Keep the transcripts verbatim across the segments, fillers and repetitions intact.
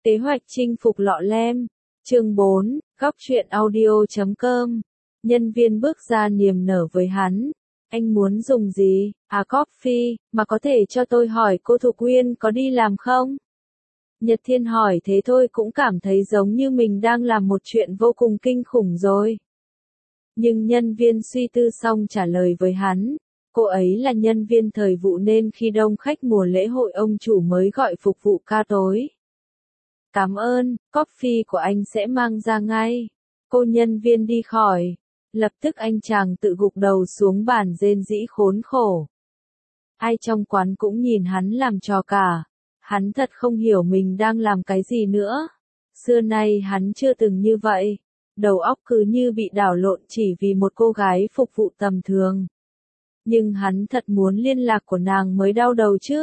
Kế hoạch chinh phục lọ lem. Chương bốn, góc truyện audio chấm com. Nhân viên bước ra niềm nở với hắn. Anh muốn dùng gì? À coffee, mà có thể cho tôi hỏi cô Thục Uyên có đi làm không? Nhật Thiên hỏi thế thôi cũng cảm thấy giống như mình đang làm một chuyện vô cùng kinh khủng rồi. Nhưng nhân viên suy tư xong trả lời với hắn. Cô ấy là nhân viên thời vụ nên khi đông khách mùa lễ hội ông chủ mới gọi phục vụ ca tối. Cảm ơn, coffee của anh sẽ mang ra ngay. Cô nhân viên đi khỏi. Lập tức anh chàng tự gục đầu xuống bàn rên rỉ khốn khổ. Ai trong quán cũng nhìn hắn làm trò cả. Hắn thật không hiểu mình đang làm cái gì nữa. Xưa nay hắn chưa từng như vậy. Đầu óc cứ như bị đảo lộn chỉ vì một cô gái phục vụ tầm thường. Nhưng hắn thật muốn liên lạc của nàng mới đau đầu chứ.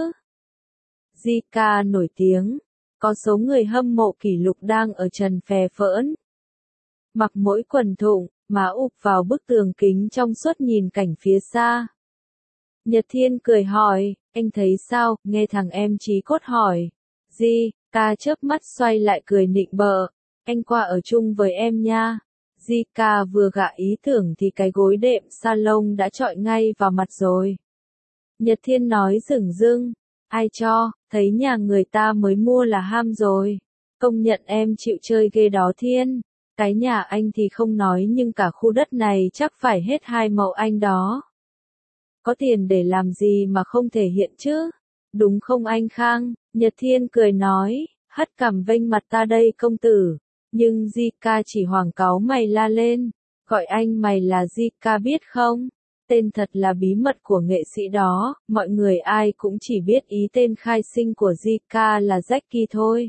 Zika nổi tiếng. Có số người hâm mộ kỷ lục đang ở trần phè phỡn. Mặc mỗi quần thụng, má ụp vào bức tường kính trong suốt nhìn cảnh phía xa. Nhật Thiên cười hỏi, anh thấy sao, nghe thằng em trí cốt hỏi. Di, ca chớp mắt xoay lại cười nịnh bợ, anh qua ở chung với em nha. Di ca vừa gạ ý tưởng thì cái gối đệm salon đã chọi ngay vào mặt rồi. Nhật Thiên nói dửng dưng, ai cho, thấy nhà người ta mới mua là ham rồi. Công nhận em chịu chơi ghê đó Thiên. Cái nhà anh thì không nói nhưng cả khu đất này chắc phải hết hai mẫu anh đó. Có tiền để làm gì mà không thể hiện chứ? Đúng không anh Khang? Nhật Thiên cười nói, hất cằm vênh mặt ta đây công tử. Nhưng Zika chỉ hoảng cáu mày la lên. Gọi anh mày là Zika biết không? Tên thật là bí mật của nghệ sĩ đó, mọi người ai cũng chỉ biết ý tên khai sinh của Zika là Jackie thôi.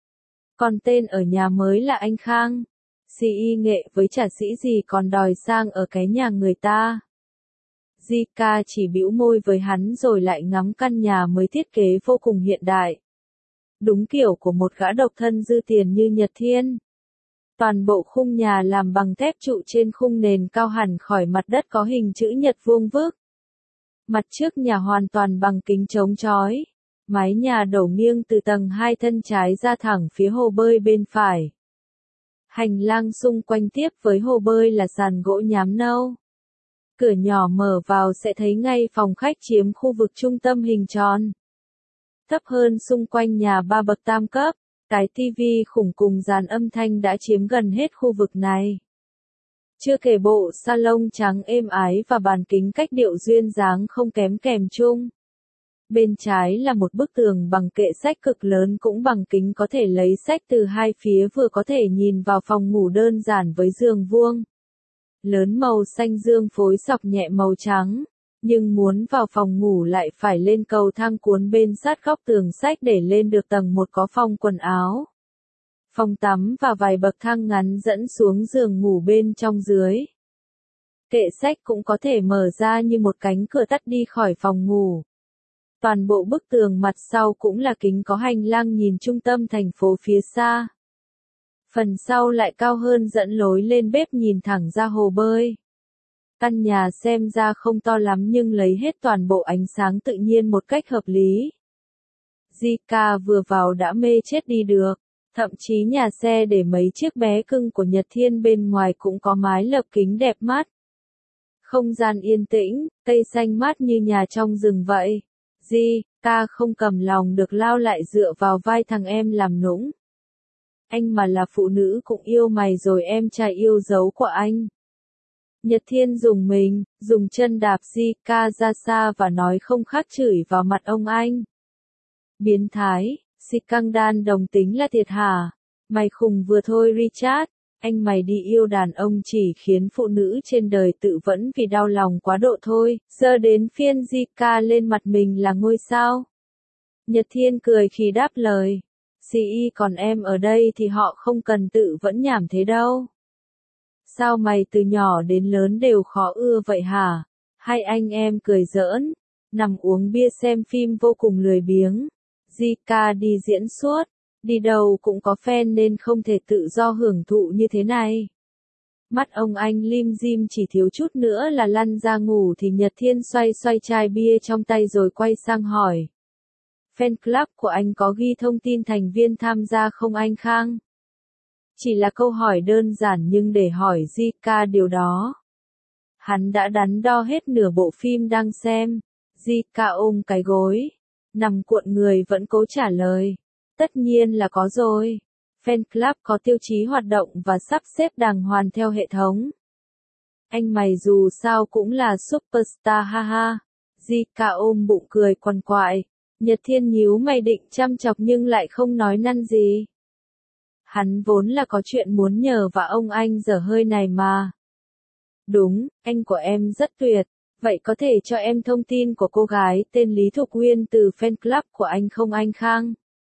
Còn tên ở nhà mới là anh Khang. Si y nghệ với chả sĩ gì còn đòi sang ở cái nhà người ta. Zika chỉ bĩu môi với hắn rồi lại ngắm căn nhà mới thiết kế vô cùng hiện đại. Đúng kiểu của một gã độc thân dư tiền như Nhật Thiên. Toàn bộ khung nhà làm bằng thép trụ trên khung nền cao hẳn khỏi mặt đất có hình chữ nhật vuông vức. Mặt trước nhà hoàn toàn bằng kính chống chói. Mái nhà đổ nghiêng từ tầng hai thân trái ra thẳng phía hồ bơi bên phải. Hành lang xung quanh tiếp với hồ bơi là sàn gỗ nhám nâu. Cửa nhỏ mở vào sẽ thấy ngay phòng khách chiếm khu vực trung tâm hình tròn. Thấp hơn xung quanh nhà ba bậc tam cấp, cái tivi khủng cùng dàn âm thanh đã chiếm gần hết khu vực này. Chưa kể bộ salon trắng êm ái và bàn kính cách điệu duyên dáng không kém kèm chung. Bên trái là một bức tường bằng kệ sách cực lớn cũng bằng kính có thể lấy sách từ hai phía vừa có thể nhìn vào phòng ngủ đơn giản với giường vuông. Lớn màu xanh dương phối sọc nhẹ màu trắng, nhưng muốn vào phòng ngủ lại phải lên cầu thang cuốn bên sát góc tường sách để lên được tầng một có phòng quần áo, phòng tắm và vài bậc thang ngắn dẫn xuống giường ngủ bên trong dưới. Kệ sách cũng có thể mở ra như một cánh cửa tắt đi khỏi phòng ngủ. Toàn bộ bức tường mặt sau cũng là kính có hành lang nhìn trung tâm thành phố phía xa. Phần sau lại cao hơn dẫn lối lên bếp nhìn thẳng ra hồ bơi. Căn nhà xem ra không to lắm nhưng lấy hết toàn bộ ánh sáng tự nhiên một cách hợp lý. Zika vừa vào đã mê chết đi được. Thậm chí nhà xe để mấy chiếc bé cưng của Nhật Thiên bên ngoài cũng có mái lợp kính đẹp mắt. Không gian yên tĩnh, cây xanh mát như nhà trong rừng vậy. Zika không cầm lòng được lao lại dựa vào vai thằng em làm nũng. Anh mà là phụ nữ cũng yêu mày rồi em trai yêu dấu của anh. Nhật Thiên dùng mình, dùng chân đạp Zika ra xa và nói không khác chửi vào mặt ông anh. Biến thái, Sikangdan đồng tính là thiệt hả? Mày khùng vừa thôi Richard, anh mày đi yêu đàn ông chỉ khiến phụ nữ trên đời tự vẫn vì đau lòng quá độ thôi, giờ đến phiên Zika lên mặt mình là ngôi sao. Nhật Thiên cười khi đáp lời. Si y còn em ở đây thì họ không cần tự vẫn nhảm thế đâu. Sao mày từ nhỏ đến lớn đều khó ưa vậy hả? Hai anh em cười giỡn, nằm uống bia xem phim vô cùng lười biếng. Zika đi diễn suốt, đi đâu cũng có fan nên không thể tự do hưởng thụ như thế này. Mắt ông anh lim dim chỉ thiếu chút nữa là lăn ra ngủ thì Nhật Thiên xoay xoay chai bia trong tay rồi quay sang hỏi. Fan club của anh có ghi thông tin thành viên tham gia không anh Khang? Chỉ là câu hỏi đơn giản nhưng để hỏi Zika điều đó. Hắn đã đắn đo hết nửa bộ phim đang xem. Zika ôm cái gối, nằm cuộn người vẫn cố trả lời. Tất nhiên là có rồi. Fan club có tiêu chí hoạt động và sắp xếp đàng hoàng theo hệ thống. Anh mày dù sao cũng là superstar ha ha. Zika ôm bụng cười quằn quại. Nhật Thiên nhíu mày định chăm chọc nhưng lại không nói năng gì. Hắn vốn là có chuyện muốn nhờ và ông anh dở hơi này mà. Đúng, anh của em rất tuyệt. Vậy có thể cho em thông tin của cô gái tên Lý Thục Uyên từ fan club của anh không anh Khang?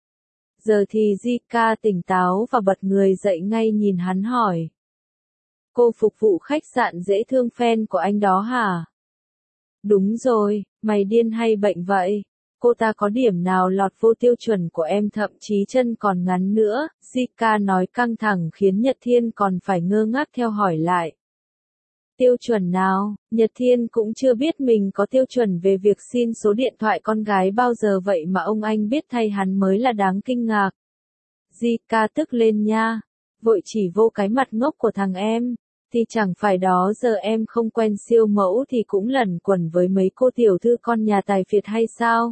Giờ thì Zika tỉnh táo và bật người dậy ngay nhìn hắn hỏi. Cô phục vụ khách sạn dễ thương fan của anh đó hả? Đúng rồi, mày điên hay bệnh vậy? Cô ta có điểm nào lọt vô tiêu chuẩn của em thậm chí chân còn ngắn nữa? Zika nói căng thẳng khiến Nhật Thiên còn phải ngơ ngác theo hỏi lại. Tiêu chuẩn nào? Nhật Thiên cũng chưa biết mình có tiêu chuẩn về việc xin số điện thoại con gái bao giờ vậy mà ông anh biết thay hắn mới là đáng kinh ngạc. Zika tức lên nha. Vội chỉ vô cái mặt ngốc của thằng em. Thì chẳng phải đó giờ em không quen siêu mẫu thì cũng lẩn quẩn với mấy cô tiểu thư con nhà tài phiệt hay sao?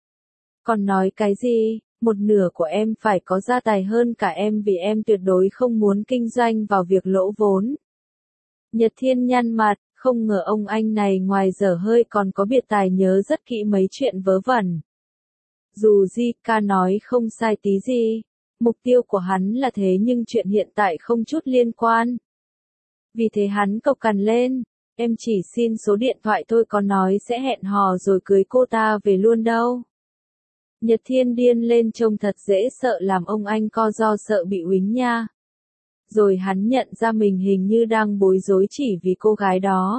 Còn nói cái gì? Một nửa của em phải có gia tài hơn cả em vì em tuyệt đối không muốn kinh doanh vào việc lỗ vốn. Nhật Thiên nhăn mặt, không ngờ ông anh này ngoài dở hơi còn có biệt tài nhớ rất kỹ mấy chuyện vớ vẩn. Dù Zika nói không sai tí gì, mục tiêu của hắn là thế nhưng chuyện hiện tại không chút liên quan. Vì thế hắn cộc cằn lên, em chỉ xin số điện thoại thôi có nói sẽ hẹn hò rồi cưới cô ta về luôn đâu. Nhật Thiên điên lên trông thật dễ sợ làm ông anh co do sợ bị uýnh nha. Rồi hắn nhận ra mình hình như đang bối rối chỉ vì cô gái đó.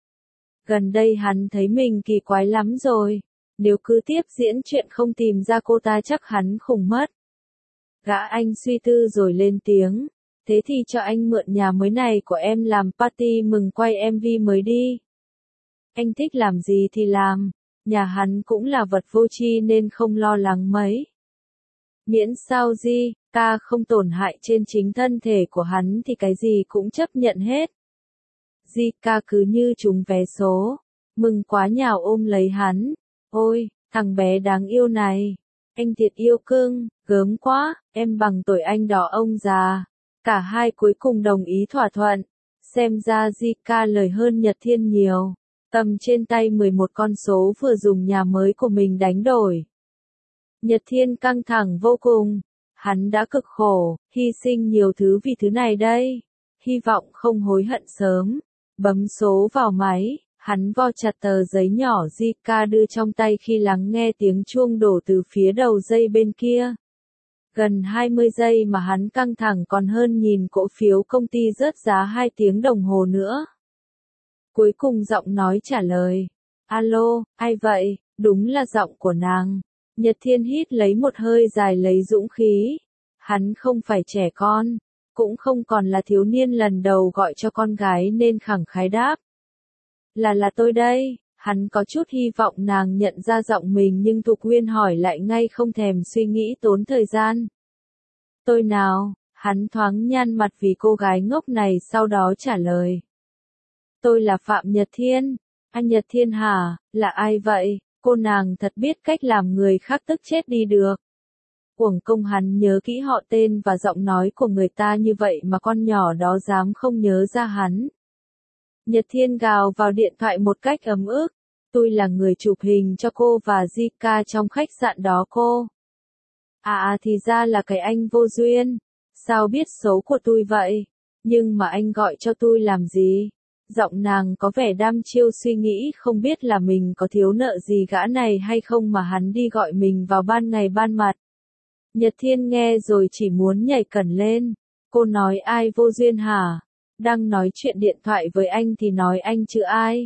Gần đây hắn thấy mình kỳ quái lắm rồi. Nếu cứ tiếp diễn chuyện không tìm ra cô ta chắc hắn khủng mất. Gã anh suy tư rồi lên tiếng. Thế thì cho anh mượn nhà mới này của em làm party mừng quay em vê mới đi. Anh thích làm gì thì làm. Nhà hắn cũng là vật vô tri nên không lo lắng mấy. Miễn sao gì, ta không tổn hại trên chính thân thể của hắn thì cái gì cũng chấp nhận hết. Zika cứ như trúng vé số. Mừng quá nhào ôm lấy hắn. Ôi, thằng bé đáng yêu này. Anh thiệt yêu cưng, gớm quá, em bằng tuổi anh đó ông già. Cả hai cuối cùng đồng ý thỏa thuận. Xem ra Zika lời hơn Nhật Thiên nhiều. Cầm trên tay mười một con số vừa dùng nhà mới của mình đánh đổi. Nhật Thiên căng thẳng vô cùng. Hắn đã cực khổ, hy sinh nhiều thứ vì thứ này đây. Hy vọng không hối hận sớm. Bấm số vào máy, hắn vo chặt tờ giấy nhỏ Zika đưa trong tay khi lắng nghe tiếng chuông đổ từ phía đầu dây bên kia. Gần hai mươi giây mà hắn căng thẳng còn hơn nhìn cổ phiếu công ty rớt giá hai tiếng đồng hồ nữa. Cuối cùng giọng nói trả lời. Alo, ai vậy? Đúng là giọng của nàng. Nhật Thiên hít lấy một hơi dài lấy dũng khí. Hắn không phải trẻ con, cũng không còn là thiếu niên lần đầu gọi cho con gái nên khẳng khái đáp. Là là tôi đây. Hắn có chút hy vọng nàng nhận ra giọng mình nhưng Thục Uyên hỏi lại ngay không thèm suy nghĩ tốn thời gian. Tôi nào? Hắn thoáng nhăn mặt vì cô gái ngốc này sau đó trả lời. Tôi là Phạm Nhật Thiên. Anh Nhật Thiên hả? Là ai vậy? Cô nàng thật biết cách làm người khác tức chết đi được. Uổng công hắn nhớ kỹ họ tên và giọng nói của người ta như vậy mà con nhỏ đó dám không nhớ ra hắn. Nhật Thiên gào vào điện thoại một cách ấm ức. Tôi là người chụp hình cho cô và Zika trong khách sạn đó cô. À à thì ra là cái anh vô duyên. Sao biết số của tôi vậy? Nhưng mà anh gọi cho tôi làm gì? Giọng nàng có vẻ đăm chiêu suy nghĩ không biết là mình có thiếu nợ gì gã này hay không mà hắn đi gọi mình vào ban ngày ban mặt. Nhật Thiên nghe rồi chỉ muốn nhảy cẩn lên. Cô nói ai vô duyên hả? Đang nói chuyện điện thoại với anh thì nói anh chứ ai?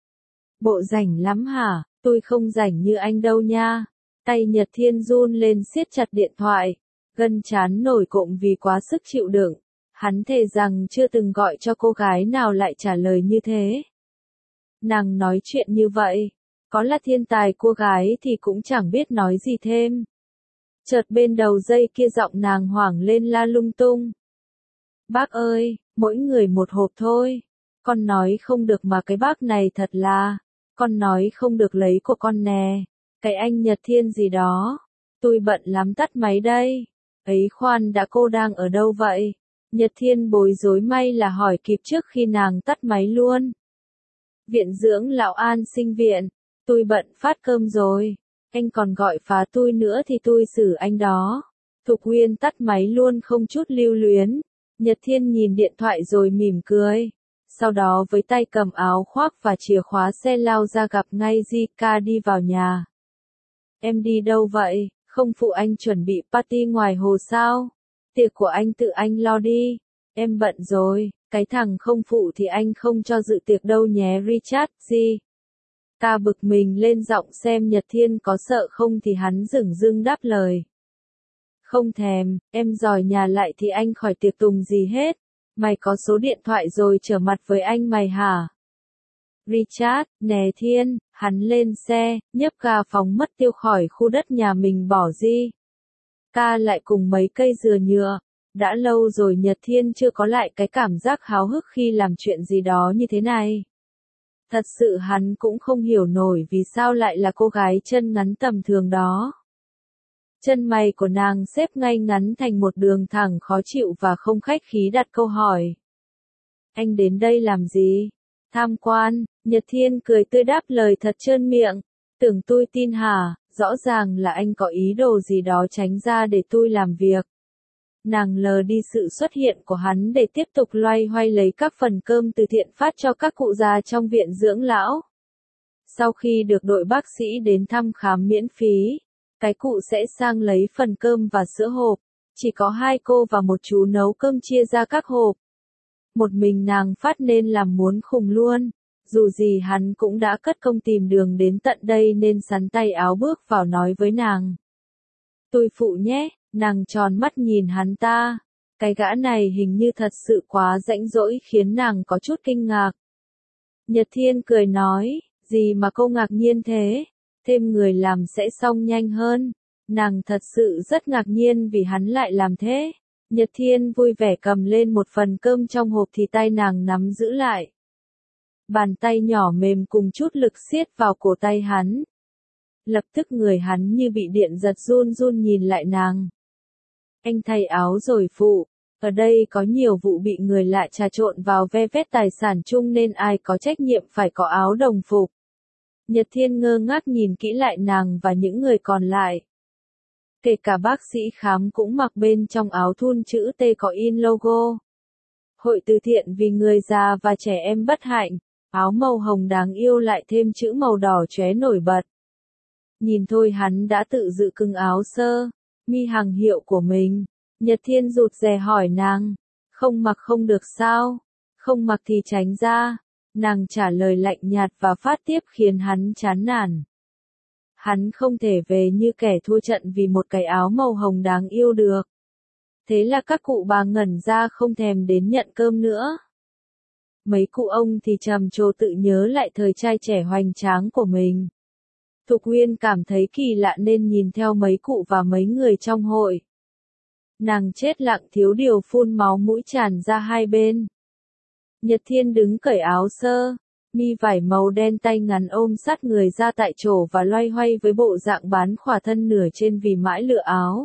Bộ rảnh lắm hả? Tôi không rảnh như anh đâu nha. Tay Nhật Thiên run lên siết chặt điện thoại. Gân trán nổi cộm vì quá sức chịu đựng. Hắn thề rằng chưa từng gọi cho cô gái nào lại trả lời như thế. Nàng nói chuyện như vậy. Có là thiên tài cô gái thì cũng chẳng biết nói gì thêm. Chợt bên đầu dây kia giọng nàng hoảng lên la lung tung. Bác ơi, mỗi người một hộp thôi. Con nói không được mà cái bác này thật là. Con nói không được lấy của con nè. Cái anh Nhật Thiên gì đó. Tôi bận lắm tắt máy đây. Ấy khoan đã, cô đang ở đâu vậy? Nhật Thiên bối rối, may là hỏi kịp trước khi nàng tắt máy luôn. Viện dưỡng lão an sinh viện. Tôi bận phát cơm rồi. Anh còn gọi phá tôi nữa thì tôi xử anh đó. Thục Uyên tắt máy luôn không chút lưu luyến. Nhật Thiên nhìn điện thoại rồi mỉm cười. Sau đó với tay cầm áo khoác và chìa khóa xe lao ra gặp ngay Zika đi vào nhà. Em đi đâu vậy? Không phụ anh chuẩn bị party ngoài hồ sao? Tiệc của anh tự anh lo đi. Em bận rồi, cái thằng không phụ thì anh không cho dự tiệc đâu nhé Richard. Gì? Ta bực mình lên giọng xem Nhật Thiên có sợ không thì hắn dửng dưng đáp lời. Không thèm, em dòi nhà lại thì anh khỏi tiệc tùng gì hết. Mày có số điện thoại rồi trở mặt với anh mày hả? Richard, nè Thiên, hắn lên xe, nhấp ga phóng mất tiêu khỏi khu đất nhà mình bỏ đi. Ca lại cùng mấy cây dừa nhựa. Đã lâu rồi Nhật Thiên chưa có lại cái cảm giác háo hức khi làm chuyện gì đó như thế này. Thật sự hắn cũng không hiểu nổi vì sao lại là cô gái chân ngắn tầm thường đó. Chân mày của nàng xếp ngay ngắn thành một đường thẳng khó chịu và không khách khí đặt câu hỏi. Anh đến đây làm gì? Tham quan, Nhật Thiên cười tươi đáp lời thật trơn miệng. Tưởng tôi tin hả, rõ ràng là anh có ý đồ gì đó tránh ra để tôi làm việc. Nàng lờ đi sự xuất hiện của hắn để tiếp tục loay hoay lấy các phần cơm từ thiện phát cho các cụ già trong viện dưỡng lão. Sau khi được đội bác sĩ đến thăm khám miễn phí, cái cụ sẽ sang lấy phần cơm và sữa hộp. Chỉ có hai cô và một chú nấu cơm chia ra các hộp. Một mình nàng phát nên làm muốn khùng luôn. Dù gì hắn cũng đã cất công tìm đường đến tận đây nên sắn tay áo bước vào nói với nàng. Tôi phụ nhé, nàng tròn mắt nhìn hắn ta. Cái gã này hình như thật sự quá rãnh rỗi khiến nàng có chút kinh ngạc. Nhật Thiên cười nói, gì mà cô ngạc nhiên thế? Thêm người làm sẽ xong nhanh hơn. Nàng thật sự rất ngạc nhiên vì hắn lại làm thế. Nhật Thiên vui vẻ cầm lên một phần cơm trong hộp thì tay nàng nắm giữ lại. Bàn tay nhỏ mềm cùng chút lực siết vào cổ tay hắn. Lập tức người hắn như bị điện giật run run nhìn lại nàng. Anh thay áo rồi phụ. Ở đây có nhiều vụ bị người lạ trà trộn vào ve vét tài sản chung nên ai có trách nhiệm phải có áo đồng phục. Nhật Thiên ngơ ngác nhìn kỹ lại nàng và những người còn lại. Kể cả bác sĩ khám cũng mặc bên trong áo thun chữ T có in logo. Hội từ thiện vì người già và trẻ em bất hạnh, áo màu hồng đáng yêu lại thêm chữ màu đỏ chóe nổi bật. Nhìn thôi hắn đã tự dự cưng áo sơ, mi hàng hiệu của mình. Nhật Thiên rụt rè hỏi nàng, không mặc không được sao? Không mặc thì tránh ra. Nàng trả lời lạnh nhạt và phát tiếp khiến hắn chán nản. Hắn không thể về như kẻ thua trận vì một cái áo màu hồng đáng yêu được. Thế là các cụ bà ngẩn ra không thèm đến nhận cơm nữa. Mấy cụ ông thì trầm trồ tự nhớ lại thời trai trẻ hoành tráng của mình. Thục Uyên cảm thấy kỳ lạ nên nhìn theo mấy cụ và mấy người trong hội. Nàng chết lặng thiếu điều phun máu mũi tràn ra hai bên. Nhật Thiên đứng cởi áo sơ, mi vải màu đen tay ngắn ôm sát người ra tại chỗ và loay hoay với bộ dạng bán khỏa thân nửa trên vì mãi lựa áo.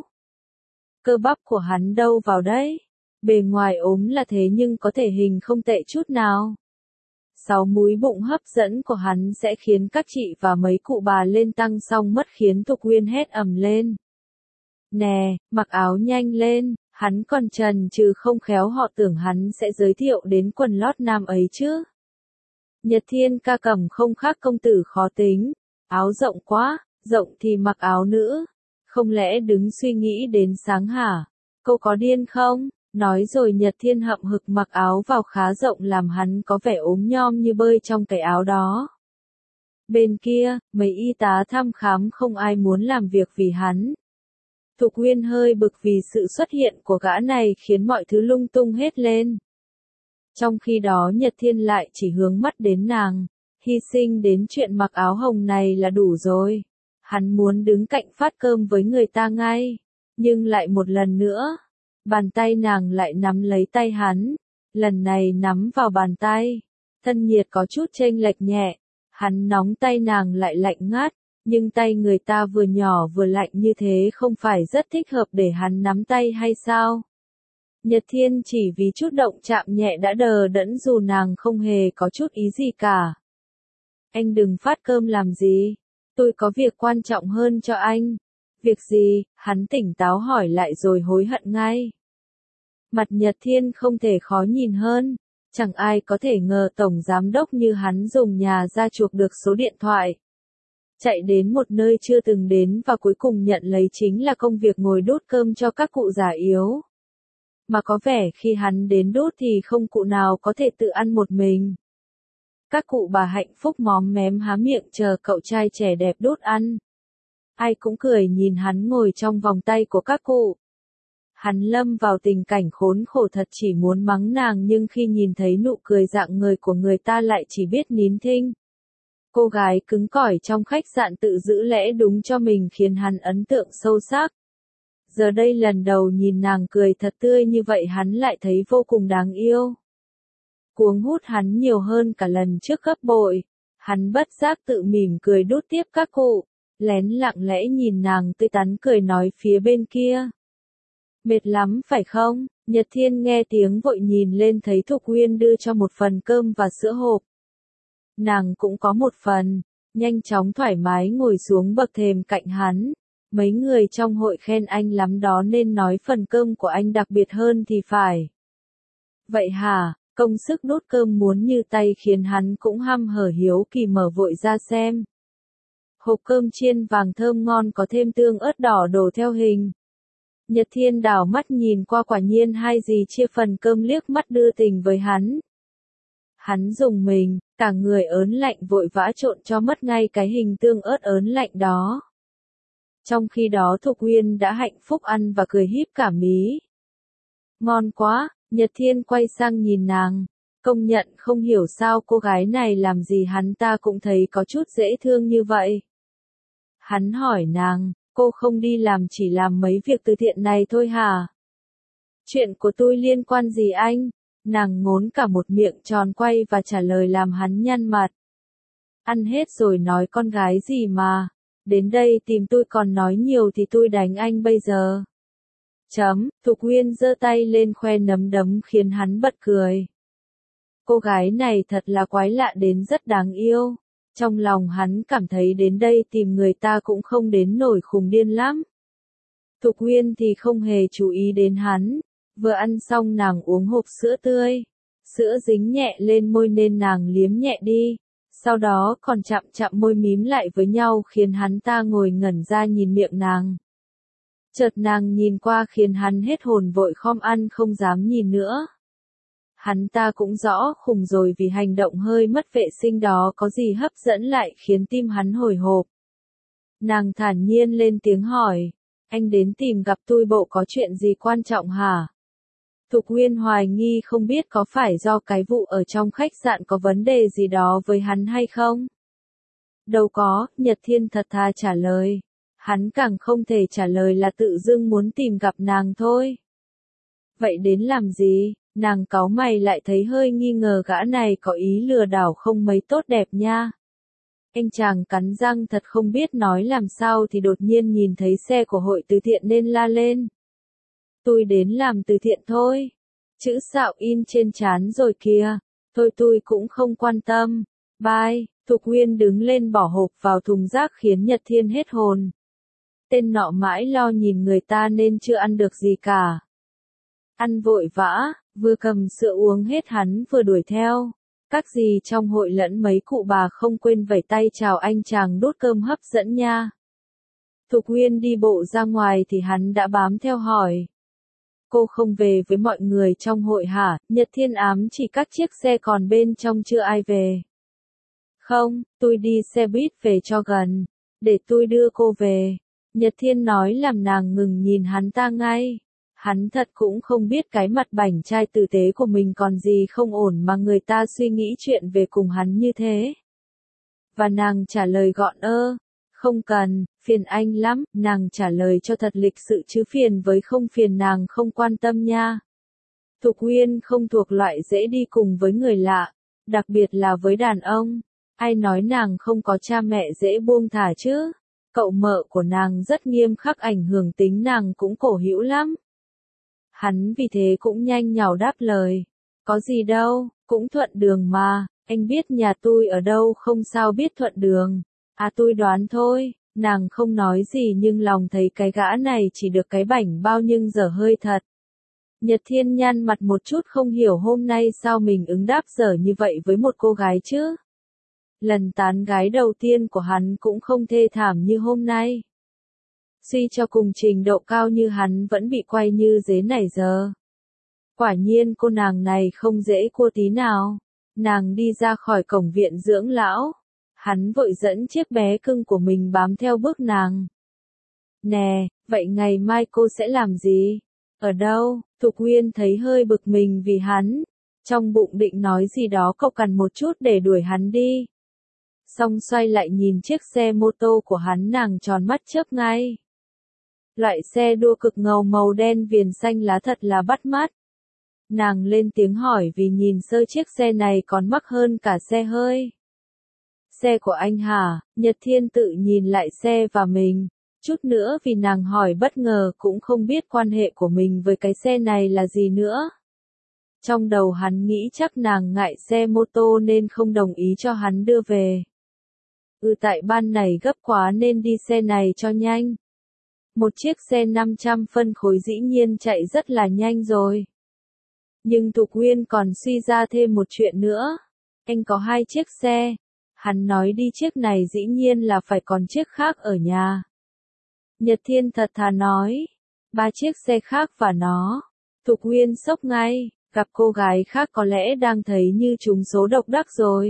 Cơ bắp của hắn đâu vào đấy? Bề ngoài ốm là thế nhưng có thể hình không tệ chút nào. Sáu múi bụng hấp dẫn của hắn sẽ khiến các chị và mấy cụ bà lên tăng xong mất khiến Thục Uyên hét ầm lên. Nè, mặc áo nhanh lên, hắn còn chần chừ không khéo họ tưởng hắn sẽ giới thiệu đến quần lót nam ấy chứ. Nhật Thiên ca cầm không khác công tử khó tính, áo rộng quá, rộng thì mặc áo nữ, không lẽ đứng suy nghĩ đến sáng hả? Cô có điên không? Nói rồi Nhật Thiên hậm hực mặc áo vào khá rộng làm hắn có vẻ ốm nhom như bơi trong cái áo đó. Bên kia, mấy y tá thăm khám không ai muốn làm việc vì hắn. Thục Uyên hơi bực vì sự xuất hiện của gã này khiến mọi thứ lung tung hết lên. Trong khi đó Nhật Thiên lại chỉ hướng mắt đến nàng, hy sinh đến chuyện mặc áo hồng này là đủ rồi. Hắn muốn đứng cạnh phát cơm với người ta ngay. Nhưng lại một lần nữa, bàn tay nàng lại nắm lấy tay hắn. Lần này nắm vào bàn tay. Thân nhiệt có chút chênh lệch nhẹ. Hắn nóng tay nàng lại lạnh ngắt. Nhưng tay người ta vừa nhỏ vừa lạnh như thế không phải rất thích hợp để hắn nắm tay hay sao? Nhật Thiên chỉ vì chút động chạm nhẹ đã đờ đẫn dù nàng không hề có chút ý gì cả. Anh đừng phát cơm làm gì? Tôi có việc quan trọng hơn cho anh. Việc gì? Hắn tỉnh táo hỏi lại rồi hối hận ngay. Mặt Nhật Thiên không thể khó nhìn hơn. Chẳng ai có thể ngờ tổng giám đốc như hắn dùng nhà ra chuộc được số điện thoại. Chạy đến một nơi chưa từng đến và cuối cùng nhận lấy chính là công việc ngồi đút cơm cho các cụ già yếu. Mà có vẻ khi hắn đến đút thì không cụ nào có thể tự ăn một mình. Các cụ bà hạnh phúc móm mém há miệng chờ cậu trai trẻ đẹp đút ăn. Ai cũng cười nhìn hắn ngồi trong vòng tay của các cụ. Hắn lâm vào tình cảnh khốn khổ thật chỉ muốn mắng nàng nhưng khi nhìn thấy nụ cười rạng ngời của người ta lại chỉ biết nín thinh. Cô gái cứng cỏi trong khách sạn tự giữ lẽ đúng cho mình khiến hắn ấn tượng sâu sắc. Giờ đây lần đầu nhìn nàng cười thật tươi như vậy hắn lại thấy vô cùng đáng yêu. Cuống hút hắn nhiều hơn cả lần trước gấp bội. Hắn bất giác tự mỉm cười đút tiếp các cụ. Lén lặng lẽ nhìn nàng tươi tắn cười nói phía bên kia. Mệt lắm phải không? Nhật Thiên nghe tiếng vội nhìn lên thấy Thục Uyên đưa cho một phần cơm và sữa hộp. Nàng cũng có một phần, nhanh chóng thoải mái ngồi xuống bậc thềm cạnh hắn. Mấy người trong hội khen anh lắm đó nên nói phần cơm của anh đặc biệt hơn thì phải. Vậy hả, công sức đút cơm muốn như tay khiến hắn cũng hăm hở hiếu kỳ mở vội ra xem. Hộp cơm chiên vàng thơm ngon có thêm tương ớt đỏ đổ theo hình. Nhật Thiên đảo mắt nhìn qua quả nhiên hai dì chia phần cơm liếc mắt đưa tình với hắn. Hắn dùng mình, cả người ớn lạnh vội vã trộn cho mất ngay cái hình tương ớt ớn lạnh đó. Trong khi đó Thục Uyên đã hạnh phúc ăn và cười híp cả mí. Ngon quá, Nhật Thiên quay sang nhìn nàng, công nhận không hiểu sao cô gái này làm gì hắn ta cũng thấy có chút dễ thương như vậy. Hắn hỏi nàng, cô không đi làm chỉ làm mấy việc từ thiện này thôi hả? Chuyện của tôi liên quan gì anh? Nàng ngốn cả một miệng tròn quay và trả lời làm hắn nhăn mặt. Ăn hết rồi nói con gái gì mà. Đến đây tìm tôi còn nói nhiều thì tôi đánh anh bây giờ. Chấm, Thục Uyên giơ tay lên khoe nấm đấm khiến hắn bật cười. Cô gái này thật là quái lạ đến rất đáng yêu. Trong lòng hắn cảm thấy đến đây tìm người ta cũng không đến nổi khùng điên lắm. Thục Uyên thì không hề chú ý đến hắn. Vừa ăn xong nàng uống hộp sữa tươi. Sữa dính nhẹ lên môi nên nàng liếm nhẹ đi. Sau đó còn chạm chạm môi mím lại với nhau khiến hắn ta ngồi ngẩn ra nhìn miệng nàng. Chợt nàng nhìn qua khiến hắn hết hồn vội khom ăn không dám nhìn nữa. Hắn ta cũng rõ khùng rồi vì hành động hơi mất vệ sinh đó có gì hấp dẫn lại khiến tim hắn hồi hộp. Nàng thản nhiên lên tiếng hỏi, anh đến tìm gặp tôi bộ có chuyện gì quan trọng hả? Thục Uyên hoài nghi không biết có phải do cái vụ ở trong khách sạn có vấn đề gì đó với hắn hay không? Đâu có, Nhật Thiên thật thà trả lời. Hắn càng không thể trả lời là tự dưng muốn tìm gặp nàng thôi. Vậy đến làm gì? Nàng cáu mày lại thấy hơi nghi ngờ gã này có ý lừa đảo không mấy tốt đẹp nha. Anh chàng cắn răng thật không biết nói làm sao thì đột nhiên nhìn thấy xe của hội từ thiện nên la lên. Tôi đến làm từ thiện thôi. Chữ xạo in trên trán rồi kìa. Thôi tôi cũng không quan tâm. Bye. Thục Uyên đứng lên bỏ hộp vào thùng rác khiến Nhật Thiên hết hồn. Tên nọ mãi lo nhìn người ta nên chưa ăn được gì cả. Ăn vội vã, vừa cầm sữa uống hết hắn vừa đuổi theo. Các dì trong hội lẫn mấy cụ bà không quên vẫy tay chào anh chàng đút cơm hấp dẫn nha. Thục Uyên đi bộ ra ngoài thì hắn đã bám theo hỏi. Cô không về với mọi người trong hội hả? Nhật Thiên ám chỉ các chiếc xe còn bên trong chưa ai về. Không, tôi đi xe buýt về cho gần. Để tôi đưa cô về. Nhật Thiên nói làm nàng ngừng nhìn hắn ta ngay. Hắn thật cũng không biết cái mặt bảnh trai tử tế của mình còn gì không ổn mà người ta suy nghĩ chuyện về cùng hắn như thế. Và nàng trả lời gọn ơ, không cần, phiền anh lắm, nàng trả lời cho thật lịch sự chứ phiền với không phiền nàng không quan tâm nha. Thục Uyên không thuộc loại dễ đi cùng với người lạ, đặc biệt là với đàn ông. Ai nói nàng không có cha mẹ dễ buông thả chứ? Cậu mợ của nàng rất nghiêm khắc, ảnh hưởng tính nàng cũng cổ hữu lắm. Hắn vì thế cũng nhanh nhảu đáp lời. Có gì đâu, cũng thuận đường mà, anh biết nhà tôi ở đâu không sao biết thuận đường. À tôi đoán thôi, nàng không nói gì nhưng lòng thấy cái gã này chỉ được cái bảnh bao nhưng dở hơi thật. Nhật Thiên nhăn mặt một chút không hiểu hôm nay sao mình ứng đáp dở như vậy với một cô gái chứ. Lần tán gái đầu tiên của hắn cũng không thê thảm như hôm nay. Suy cho cùng trình độ cao như hắn vẫn bị quay như dế nảy giờ. Quả nhiên cô nàng này không dễ cua tí nào. Nàng đi ra khỏi cổng viện dưỡng lão. Hắn vội dẫn chiếc bé cưng của mình bám theo bước nàng. Nè, vậy ngày mai cô sẽ làm gì? Ở đâu? Thục Uyên thấy hơi bực mình vì hắn. Trong bụng định nói gì đó cộc cằn một chút để đuổi hắn đi. Xong xoay lại nhìn chiếc xe mô tô của hắn, nàng tròn mắt chớp ngay. Loại xe đua cực ngầu màu đen viền xanh lá thật là bắt mắt. Nàng lên tiếng hỏi vì nhìn sơ chiếc xe này còn mắc hơn cả xe hơi. Xe của anh hả? Nhật Thiên tự nhìn lại xe và mình. Chút nữa vì nàng hỏi bất ngờ cũng không biết quan hệ của mình với cái xe này là gì nữa. Trong đầu hắn nghĩ chắc nàng ngại xe mô tô nên không đồng ý cho hắn đưa về. Ừ tại ban này gấp quá nên đi xe này cho nhanh. Một chiếc xe năm trăm phân khối dĩ nhiên chạy rất là nhanh rồi. Nhưng Thục Uyên còn suy ra thêm một chuyện nữa. Anh có hai chiếc xe. Hắn nói đi chiếc này dĩ nhiên là phải còn chiếc khác ở nhà. Nhật Thiên thật thà nói. Ba chiếc xe khác và nó. Thục Uyên sốc ngay. Gặp cô gái khác có lẽ đang thấy như trúng số độc đắc rồi.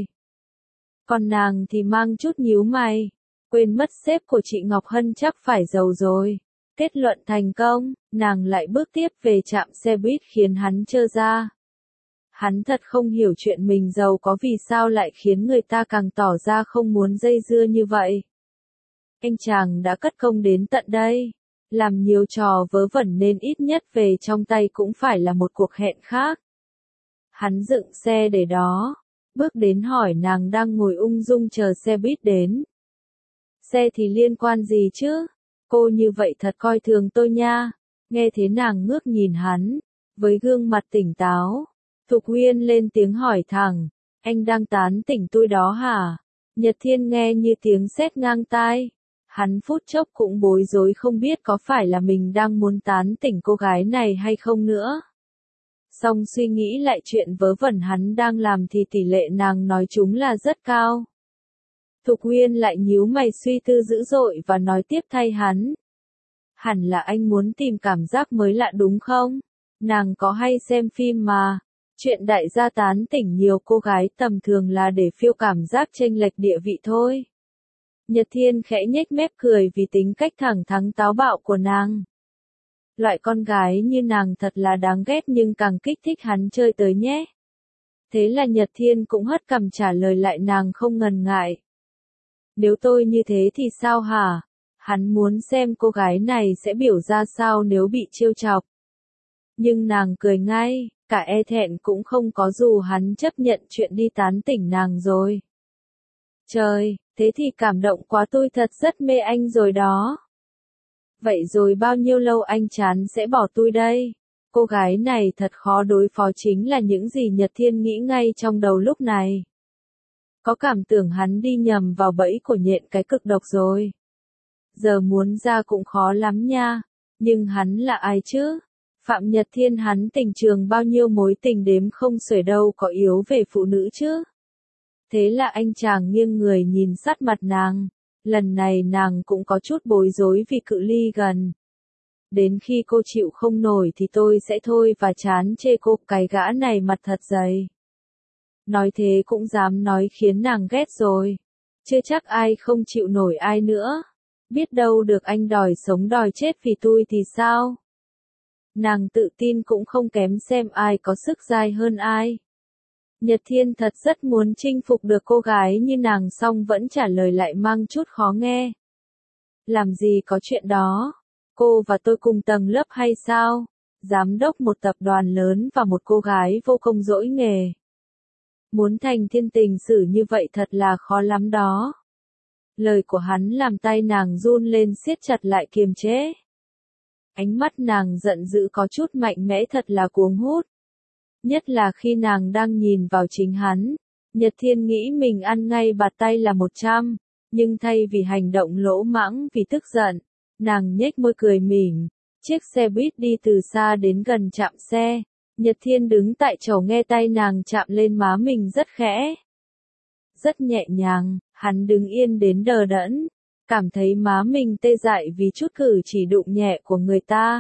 Còn nàng thì mang chút nhíu mày. Quên mất sếp của chị Ngọc Hân chắc phải giàu rồi. Kết luận thành công, nàng lại bước tiếp về trạm xe buýt khiến hắn trơ ra. Hắn thật không hiểu chuyện mình giàu có vì sao lại khiến người ta càng tỏ ra không muốn dây dưa như vậy. Anh chàng đã cất công đến tận đây. Làm nhiều trò vớ vẩn nên ít nhất về trong tay cũng phải là một cuộc hẹn khác. Hắn dựng xe để đó. Bước đến hỏi nàng đang ngồi ung dung chờ xe buýt đến. Xe thì liên quan gì chứ? Cô như vậy thật coi thường tôi nha. Nghe thế nàng ngước nhìn hắn. Với gương mặt tỉnh táo. Thục Uyên lên tiếng hỏi thẳng. Anh đang tán tỉnh tôi đó hả? Nhật Thiên nghe như tiếng sét ngang tai. Hắn phút chốc cũng bối rối không biết có phải là mình đang muốn tán tỉnh cô gái này hay không nữa. Xong suy nghĩ lại chuyện vớ vẩn hắn đang làm thì tỷ lệ nàng nói chúng là rất cao. Thục Uyên lại nhíu mày suy tư dữ dội và nói tiếp thay hắn. Hẳn là anh muốn tìm cảm giác mới lạ đúng không? Nàng có hay xem phim mà. Chuyện đại gia tán tỉnh nhiều cô gái tầm thường là để phiêu cảm giác chênh lệch địa vị thôi. Nhật Thiên khẽ nhếch mép cười vì tính cách thẳng thắn táo bạo của nàng. Loại con gái như nàng thật là đáng ghét nhưng càng kích thích hắn chơi tới nhé. Thế là Nhật Thiên cũng hất cằm trả lời lại nàng không ngần ngại. Nếu tôi như thế thì sao hả? Hắn muốn xem cô gái này sẽ biểu ra sao nếu bị trêu chọc. Nhưng nàng cười ngay, cả e thẹn cũng không có dù hắn chấp nhận chuyện đi tán tỉnh nàng rồi. Trời, thế thì cảm động quá, tôi thật rất mê anh rồi đó. Vậy rồi bao nhiêu lâu anh chán sẽ bỏ tôi đây? Cô gái này thật khó đối phó chính là những gì Nhật Thiên nghĩ ngay trong đầu lúc này. Có cảm tưởng hắn đi nhầm vào bẫy của nhện cái cực độc rồi. Giờ muốn ra cũng khó lắm nha. Nhưng hắn là ai chứ? Phạm Nhật Thiên hắn tình trường bao nhiêu mối tình đếm không xuể đâu có yếu về phụ nữ chứ. Thế là anh chàng nghiêng người nhìn sát mặt nàng. Lần này nàng cũng có chút bối rối vì cự ly gần. Đến khi cô chịu không nổi thì tôi sẽ thôi và chán chê cô, cái gã này mặt thật dày. Nói thế cũng dám nói khiến nàng ghét rồi. Chưa chắc ai không chịu nổi ai nữa. Biết đâu được anh đòi sống đòi chết vì tôi thì sao? Nàng tự tin cũng không kém xem ai có sức dai hơn ai. Nhật Thiên thật rất muốn chinh phục được cô gái như nàng song vẫn trả lời lại mang chút khó nghe. Làm gì có chuyện đó, cô và tôi cùng tầng lớp hay sao? Giám đốc một tập đoàn lớn và một cô gái vô công dỗi nghề. Muốn thành thiên tình sử như vậy thật là khó lắm đó. Lời của hắn làm tay nàng run lên siết chặt lại kiềm chế. Ánh mắt nàng giận dữ có chút mạnh mẽ thật là cuồng hút. Nhất là khi nàng đang nhìn vào chính hắn. Nhật Thiên nghĩ mình ăn ngay bạt tay là một trăm, nhưng thay vì hành động lỗ mãng vì tức giận, nàng nhếch môi cười mỉm. Chiếc xe buýt đi từ xa đến gần trạm xe. Nhật Thiên đứng tại chỗ nghe tay nàng chạm lên má mình rất khẽ. Rất nhẹ nhàng, hắn đứng yên đến đờ đẫn, cảm thấy má mình tê dại vì chút cử chỉ đụng nhẹ của người ta.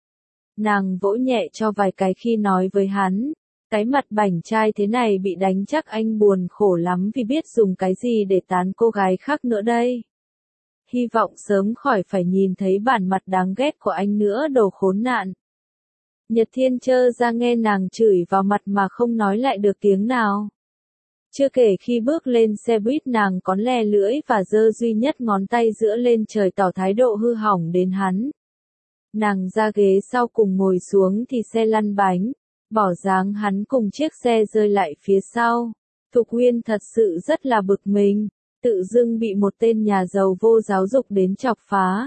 Nàng vỗ nhẹ cho vài cái khi nói với hắn, cái mặt bảnh trai thế này bị đánh chắc anh buồn khổ lắm vì biết dùng cái gì để tán cô gái khác nữa đây. Hy vọng sớm khỏi phải nhìn thấy bản mặt đáng ghét của anh nữa đồ khốn nạn. Nhật Thiên trơ ra nghe nàng chửi vào mặt mà không nói lại được tiếng nào. Chưa kể khi bước lên xe buýt nàng còn le lưỡi và giơ duy nhất ngón tay giữa lên trời tỏ thái độ hư hỏng đến hắn. Nàng ra ghế sau cùng ngồi xuống thì xe lăn bánh, bỏ dáng hắn cùng chiếc xe rơi lại phía sau. Thục Uyên thật sự rất là bực mình, tự dưng bị một tên nhà giàu vô giáo dục đến chọc phá.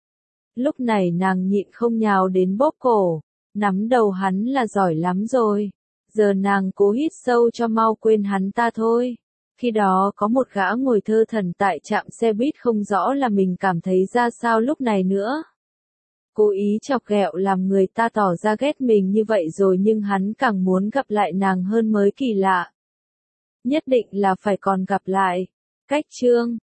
Lúc này nàng nhịn không nhào đến bóp cổ, nắm đầu hắn là giỏi lắm rồi. Giờ nàng cố hít sâu cho mau quên hắn ta thôi. Khi đó có một gã ngồi thơ thẩn tại trạm xe buýt không rõ là mình cảm thấy ra sao lúc này nữa. Cố ý chọc ghẹo làm người ta tỏ ra ghét mình như vậy rồi nhưng hắn càng muốn gặp lại nàng hơn mới kỳ lạ. Nhất định là phải còn gặp lại. Cách chương